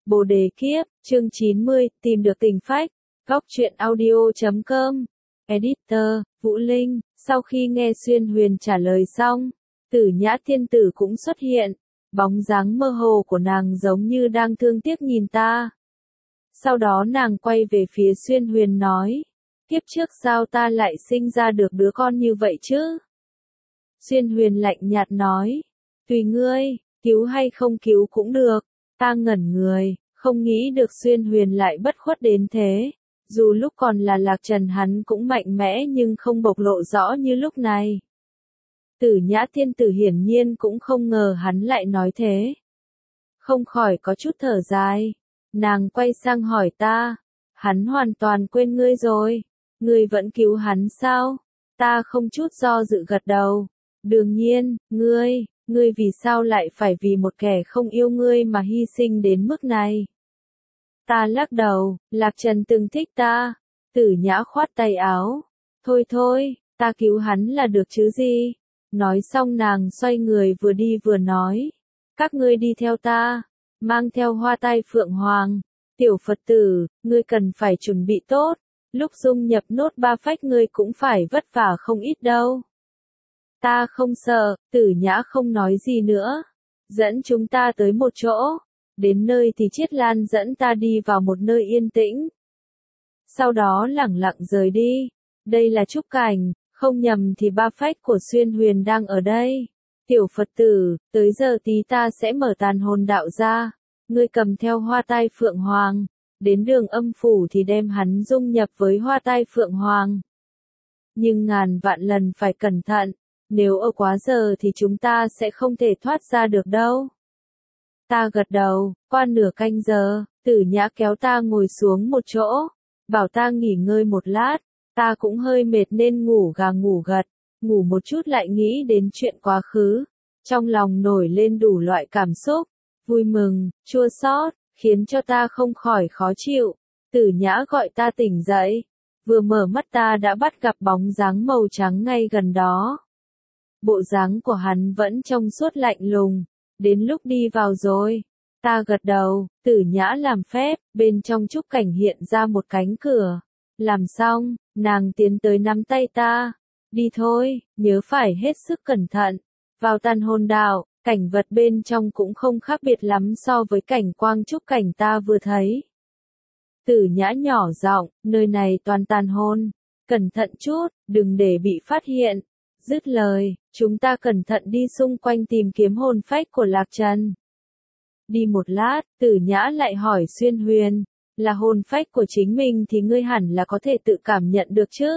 Bồ đề kiếp, chương 90, tìm được tình phách. Góc truyện audio.com. Editor, Vũ Linh. Sau khi nghe Xuyên Huyền trả lời xong, Tử Nhã tiên tử cũng xuất hiện. Bóng dáng mơ hồ của nàng giống như đang thương tiếc nhìn ta. Sau đó nàng quay về phía Xuyên Huyền nói, kiếp trước sao ta lại sinh ra được đứa con như vậy chứ? Xuyên Huyền lạnh nhạt nói, tùy ngươi, cứu hay không cứu cũng được. Ta ngẩn người, không nghĩ được Xuyên Huyền lại bất khuất đến thế. Dù lúc còn là Lạc Trần hắn cũng mạnh mẽ nhưng không bộc lộ rõ như lúc này. Tử Nhã tiên tử hiển nhiên cũng không ngờ hắn lại nói thế. Không khỏi có chút thở dài. Nàng quay sang hỏi ta, hắn hoàn toàn quên ngươi rồi. Ngươi vẫn cứu hắn sao? Ta không chút do dự gật đầu. Đương nhiên, ngươi vì sao lại phải vì một kẻ không yêu ngươi mà hy sinh đến mức này? Ta lắc đầu, Lạc Trần từng thích ta. Tử Nhã khoát tay áo. Thôi, ta cứu hắn là được chứ gì? Nói xong nàng xoay người vừa đi vừa nói. Các ngươi đi theo ta, mang theo hoa tai phượng hoàng. Tiểu Phật tử, ngươi cần phải chuẩn bị tốt. Lúc dung nhập nốt 3 phách ngươi cũng phải vất vả không ít đâu. Ta không sợ, Tử Nhã không nói gì nữa. Dẫn chúng ta tới một chỗ. Đến nơi thì Chiết Lan dẫn ta đi vào một nơi yên tĩnh. Sau đó lẳng lặng rời đi. Đây là trúc cảnh, không nhầm thì 3 phách của Xuyên Huyền đang ở đây. Tiểu Phật tử, tới giờ tí ta sẽ mở tàn hồn đạo ra. Ngươi cầm theo hoa tai phượng hoàng. Đến đường âm phủ thì đem hắn dung nhập với hoa tai phượng hoàng. Nhưng ngàn vạn lần phải cẩn thận. Nếu ở quá giờ thì chúng ta sẽ không thể thoát ra được đâu. Ta gật đầu, qua nửa canh giờ, Tử Nhã kéo ta ngồi xuống một chỗ, bảo ta nghỉ ngơi một lát, ta cũng hơi mệt nên ngủ gà ngủ gật, ngủ một chút lại nghĩ đến chuyện quá khứ, trong lòng nổi lên đủ loại cảm xúc, vui mừng, chua xót, khiến cho ta không khỏi khó chịu. Tử Nhã gọi ta tỉnh dậy, vừa mở mắt ta đã bắt gặp bóng dáng màu trắng ngay gần đó. Bộ dáng của hắn vẫn trông suốt lạnh lùng. Đến lúc đi vào rồi. Ta gật đầu, Tử Nhã làm phép, bên trong trúc cảnh hiện ra một cánh cửa. Làm xong, nàng tiến tới nắm tay ta. Đi thôi, nhớ phải hết sức cẩn thận. Vào tàn hồn đạo, cảnh vật bên trong cũng không khác biệt lắm so với cảnh quang trúc cảnh ta vừa thấy. Tử Nhã nhỏ giọng, nơi này toàn tàn hồn. Cẩn thận chút, đừng để bị phát hiện. Dứt lời, chúng ta cẩn thận đi xung quanh tìm kiếm hồn phách của Lạc Trần. Đi một lát, Tử Nhã lại hỏi Xuyên Huyền, là hồn phách của chính mình thì ngươi hẳn là có thể tự cảm nhận được chứ?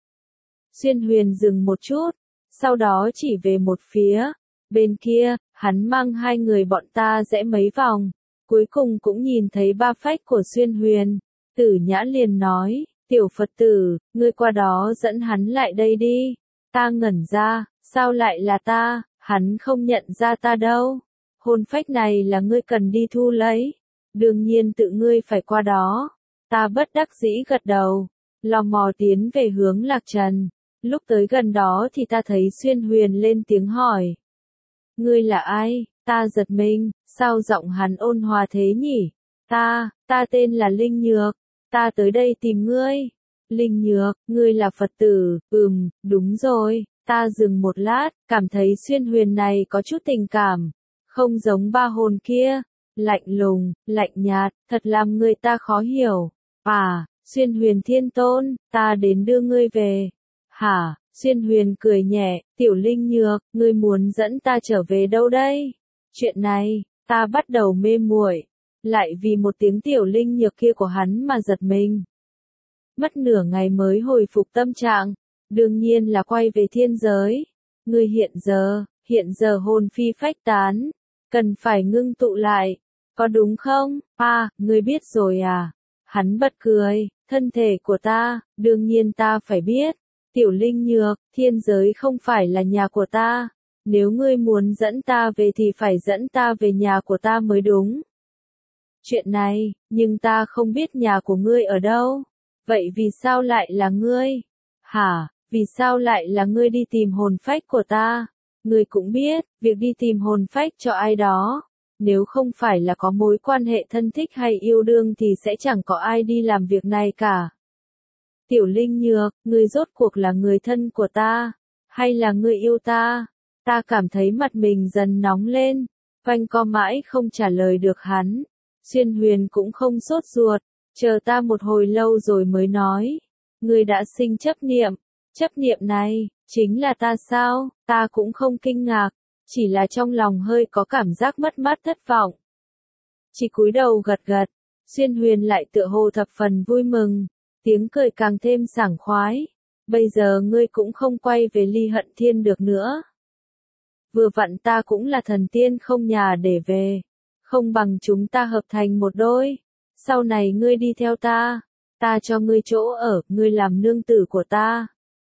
Xuyên Huyền dừng một chút, sau đó chỉ về một phía. Bên kia, hắn mang 2 người bọn ta rẽ mấy vòng, cuối cùng cũng nhìn thấy 3 phách của Xuyên Huyền. Tử Nhã liền nói, tiểu Phật tử, ngươi qua đó dẫn hắn lại đây đi. Ta ngẩn ra, sao lại là ta, hắn không nhận ra ta đâu. Hồn phách này là ngươi cần đi thu lấy. Đương nhiên tự ngươi phải qua đó. Ta bất đắc dĩ gật đầu, lò mò tiến về hướng Lạc Trần. Lúc tới gần đó thì ta thấy Xuyên Huyền lên tiếng hỏi. Ngươi là ai? Ta giật mình, sao giọng hắn ôn hòa thế nhỉ? Ta tên là Linh Nhược, ta tới đây tìm ngươi. Linh Nhược, ngươi là Phật tử, đúng rồi. Ta dừng một lát, cảm thấy Xuyên Huyền này có chút tình cảm. Không giống 3 hồn kia. Lạnh lùng, lạnh nhạt, thật làm người ta khó hiểu. À, Xuyên Huyền Thiên Tôn, ta đến đưa ngươi về. Hả? Xuyên Huyền cười nhẹ, tiểu Linh Nhược, ngươi muốn dẫn ta trở về đâu đây? Chuyện này, ta bắt đầu mê muội. Lại vì một tiếng tiểu Linh Nhược kia của hắn mà giật mình. Mất nửa ngày mới hồi phục tâm trạng, đương nhiên là quay về thiên giới. Ngươi hiện giờ hồn phi phách tán, cần phải ngưng tụ lại, có đúng không? À, ngươi biết rồi à? Hắn bật cười, thân thể của ta, đương nhiên ta phải biết. Tiểu Linh Nhược, thiên giới không phải là nhà của ta. Nếu ngươi muốn dẫn ta về thì phải dẫn ta về nhà của ta mới đúng. Chuyện này, nhưng ta không biết nhà của ngươi ở đâu. Vậy vì sao lại là ngươi? Hả, vì sao lại là ngươi đi tìm hồn phách của ta? Ngươi cũng biết, việc đi tìm hồn phách cho ai đó, nếu không phải là có mối quan hệ thân thích hay yêu đương thì sẽ chẳng có ai đi làm việc này cả. Tiểu Linh Nhược, ngươi rốt cuộc là người thân của ta, hay là ngươi yêu ta? Ta cảm thấy mặt mình dần nóng lên, quanh co mãi không trả lời được hắn. Xuyên Huyền cũng không sốt ruột, chờ ta một hồi lâu rồi mới nói. Ngươi đã sinh chấp niệm này, chính là ta sao? Ta cũng không kinh ngạc, chỉ là trong lòng hơi có cảm giác mất mát thất vọng. Chỉ cúi đầu gật gật, Xuyên Huyền lại tựa hồ thập phần vui mừng, tiếng cười càng thêm sảng khoái. Bây giờ ngươi cũng không quay về Ly Hận Thiên được nữa. Vừa vặn ta cũng là thần tiên không nhà để về, không bằng chúng ta hợp thành một đôi. Sau này ngươi đi theo ta cho ngươi chỗ ở, ngươi làm nương tử của ta.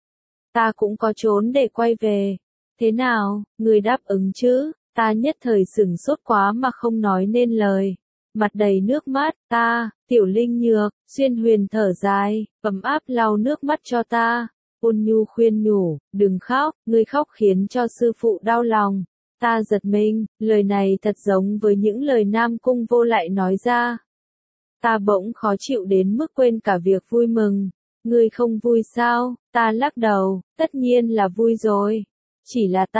Ta cũng có trốn để quay về. Thế nào, ngươi đáp ứng chứ? Ta nhất thời sửng sốt quá mà không nói nên lời. Mặt đầy nước mắt, Tiểu Linh Nhược, Xuyên Huyền thở dài, ấm áp lau nước mắt cho ta. Ôn nhu khuyên nhủ, đừng khóc, ngươi khóc khiến cho sư phụ đau lòng. Ta giật mình, lời này thật giống với những lời Nam Cung Vô Lại nói ra. Ta bỗng khó chịu đến mức quên cả việc vui mừng. Ngươi không vui sao? Ta lắc đầu, tất nhiên là vui rồi. Chỉ là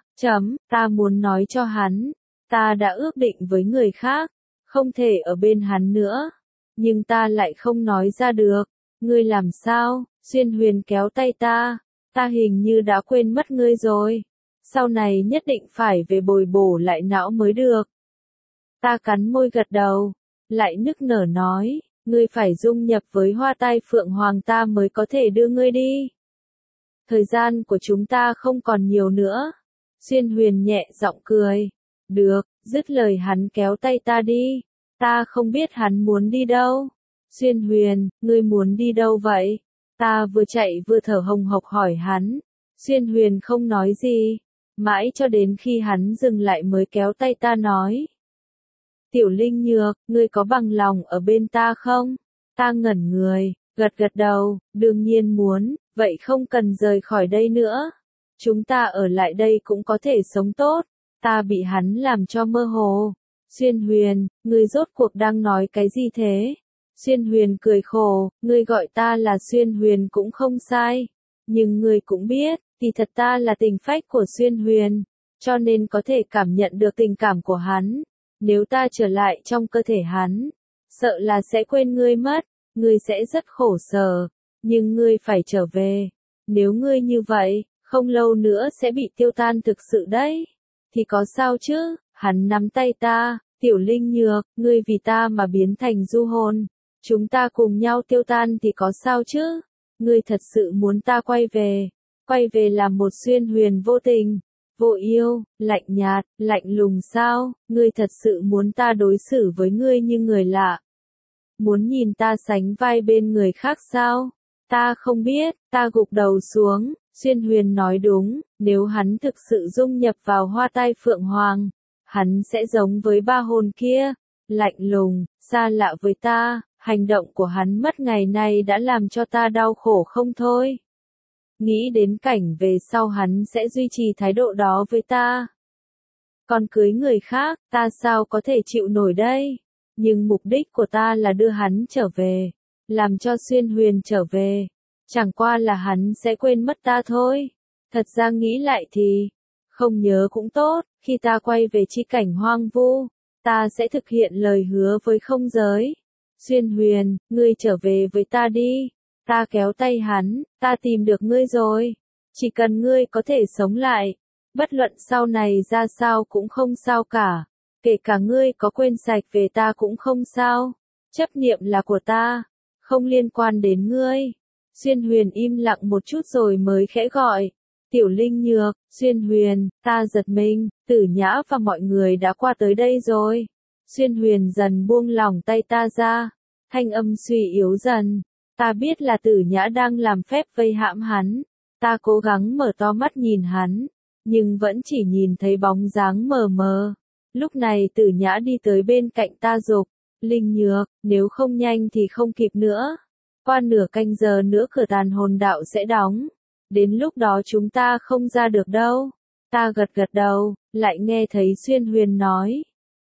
ta muốn nói cho hắn. Ta đã ước định với người khác, không thể ở bên hắn nữa. Nhưng ta lại không nói ra được. Ngươi làm sao? Xuyên Huyền kéo tay ta hình như đã quên mất ngươi rồi. Sau này nhất định phải về bồi bổ lại não mới được. Ta cắn môi gật đầu, lại nức nở nói, ngươi phải dung nhập với Hoa Tai Phượng Hoàng ta mới có thể đưa ngươi đi. Thời gian của chúng ta không còn nhiều nữa. Xuyên Huyền nhẹ giọng cười. Được, dứt lời hắn kéo tay ta đi. Ta không biết hắn muốn đi đâu. Xuyên Huyền, ngươi muốn đi đâu vậy? Ta vừa chạy vừa thở hồng hộc hỏi hắn. Xuyên Huyền không nói gì, mãi cho đến khi hắn dừng lại mới kéo tay ta nói. Tiểu Linh Nhược, ngươi có bằng lòng ở bên ta không? Ta ngẩn người, gật đầu, đương nhiên muốn, vậy không cần rời khỏi đây nữa. Chúng ta ở lại đây cũng có thể sống tốt. Ta bị hắn làm cho mơ hồ. Xuyên Huyền, ngươi rốt cuộc đang nói cái gì thế? Xuyên Huyền cười khổ, ngươi gọi ta là Xuyên Huyền cũng không sai. Nhưng ngươi cũng biết, thì thật ta là tình phách của Xuyên Huyền, cho nên có thể cảm nhận được tình cảm của hắn. Nếu ta trở lại trong cơ thể hắn, sợ là sẽ quên ngươi mất, ngươi sẽ rất khổ sở, nhưng ngươi phải trở về. Nếu ngươi như vậy, không lâu nữa sẽ bị tiêu tan thực sự đấy. Thì có sao chứ? Hắn nắm tay ta, Tiểu Linh Nhược, ngươi vì ta mà biến thành du hồn. Chúng ta cùng nhau tiêu tan thì có sao chứ? Ngươi thật sự muốn ta quay về làm một Xuyên Huyền vô tình, vô yêu, lạnh nhạt, lạnh lùng sao? Ngươi thật sự muốn ta đối xử với ngươi như người lạ? Muốn nhìn ta sánh vai bên người khác sao? Ta không biết, ta gục đầu xuống. Xuyên Huyền nói đúng, nếu hắn thực sự dung nhập vào Hoa Tai Phượng Hoàng, hắn sẽ giống với ba hồn kia, lạnh lùng, xa lạ với ta. Hành động của hắn mất ngày nay đã làm cho ta đau khổ không thôi. Nghĩ đến cảnh về sau hắn sẽ duy trì thái độ đó với ta. Còn cưới người khác, ta sao có thể chịu nổi đây? Nhưng mục đích của ta là đưa hắn trở về, làm cho Xuyên Huyền trở về. Chẳng qua là hắn sẽ quên mất ta thôi. Thật ra nghĩ lại thì, không nhớ cũng tốt, khi ta quay về chi cảnh hoang vu, ta sẽ thực hiện lời hứa với không giới. Xuyên Huyền, ngươi trở về với ta đi. Ta kéo tay hắn, ta tìm được ngươi rồi. Chỉ cần ngươi có thể sống lại, bất luận sau này ra sao cũng không sao cả. Kể cả ngươi có quên sạch về ta cũng không sao. Chấp niệm là của ta, không liên quan đến ngươi. Xuyên Huyền im lặng một chút rồi mới khẽ gọi. Tiểu Linh Nhược, Xuyên Huyền, ta giật mình, Tử Nhã và mọi người đã qua tới đây rồi. Xuyên Huyền dần buông lỏng tay ta ra, thanh âm suy yếu dần. Ta biết là Tử Nhã đang làm phép vây hãm hắn. Ta cố gắng mở to mắt nhìn hắn, nhưng vẫn chỉ nhìn thấy bóng dáng mờ mờ. Lúc này Tử Nhã đi tới bên cạnh ta dục, Linh Nhược, nếu không nhanh thì không kịp nữa. Qua nửa canh giờ nữa cửa tàn hồn đạo sẽ đóng. Đến lúc đó chúng ta không ra được đâu. Ta gật đầu, lại nghe thấy Xuyên Huyền nói.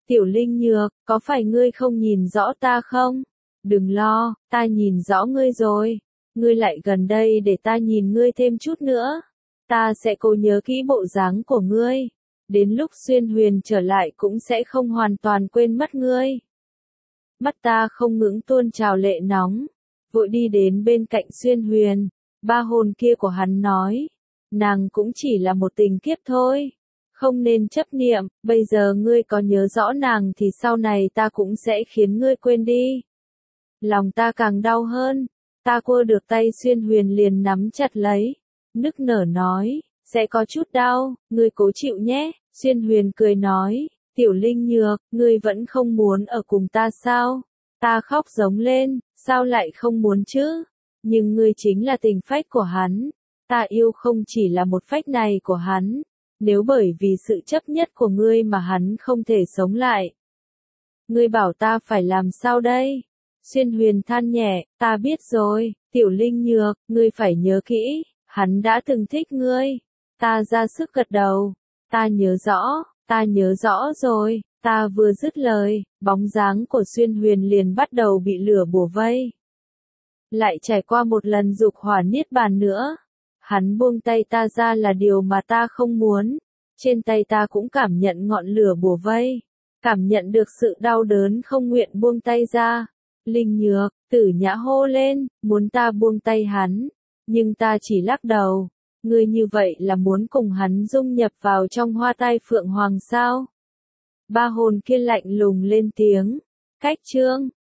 Tiểu Linh Nhược, có phải ngươi không nhìn rõ ta không? Đừng lo, ta nhìn rõ ngươi rồi. Ngươi lại gần đây để ta nhìn ngươi thêm chút nữa. Ta sẽ cố nhớ kỹ bộ dáng của ngươi. Đến lúc Xuyên Huyền trở lại cũng sẽ không hoàn toàn quên mất ngươi. Mắt ta không ngừng tuôn trào lệ nóng. Vội đi đến bên cạnh Xuyên Huyền. Ba hồn kia của hắn nói. Nàng cũng chỉ là một tình kiếp thôi. Không nên chấp niệm, bây giờ ngươi có nhớ rõ nàng thì sau này ta cũng sẽ khiến ngươi quên đi. Lòng ta càng đau hơn. Ta cua được tay Xuyên Huyền liền nắm chặt lấy. Nức nở nói, sẽ có chút đau, ngươi cố chịu nhé. Xuyên Huyền cười nói, Tiểu Linh Nhược, ngươi vẫn không muốn ở cùng ta sao? Ta khóc giống lên, sao lại không muốn chứ? Nhưng ngươi chính là tình phách của hắn. Ta yêu không chỉ là một phách này của hắn. Nếu bởi vì sự chấp nhất của ngươi mà hắn không thể sống lại. Ngươi bảo ta phải làm sao đây? Xuyên Huyền than nhẹ, ta biết rồi, Tiểu Linh Nhược, ngươi phải nhớ kỹ, hắn đã từng thích ngươi. Ta ra sức gật đầu, ta nhớ rõ rồi, ta vừa dứt lời, bóng dáng của Xuyên Huyền liền bắt đầu bị lửa bủa vây. Lại trải qua một lần dục hỏa niết bàn nữa. Hắn buông tay ta ra là điều mà ta không muốn. Trên tay ta cũng cảm nhận ngọn lửa bủa vây. Cảm nhận được sự đau đớn không nguyện buông tay ra. Linh Nhược, Tử Nhã hô lên, muốn ta buông tay hắn. Nhưng ta chỉ lắc đầu. Ngươi như vậy là muốn cùng hắn dung nhập vào trong hoa tai phượng hoàng sao? Ba hồn kia lạnh lùng lên tiếng. Cách chương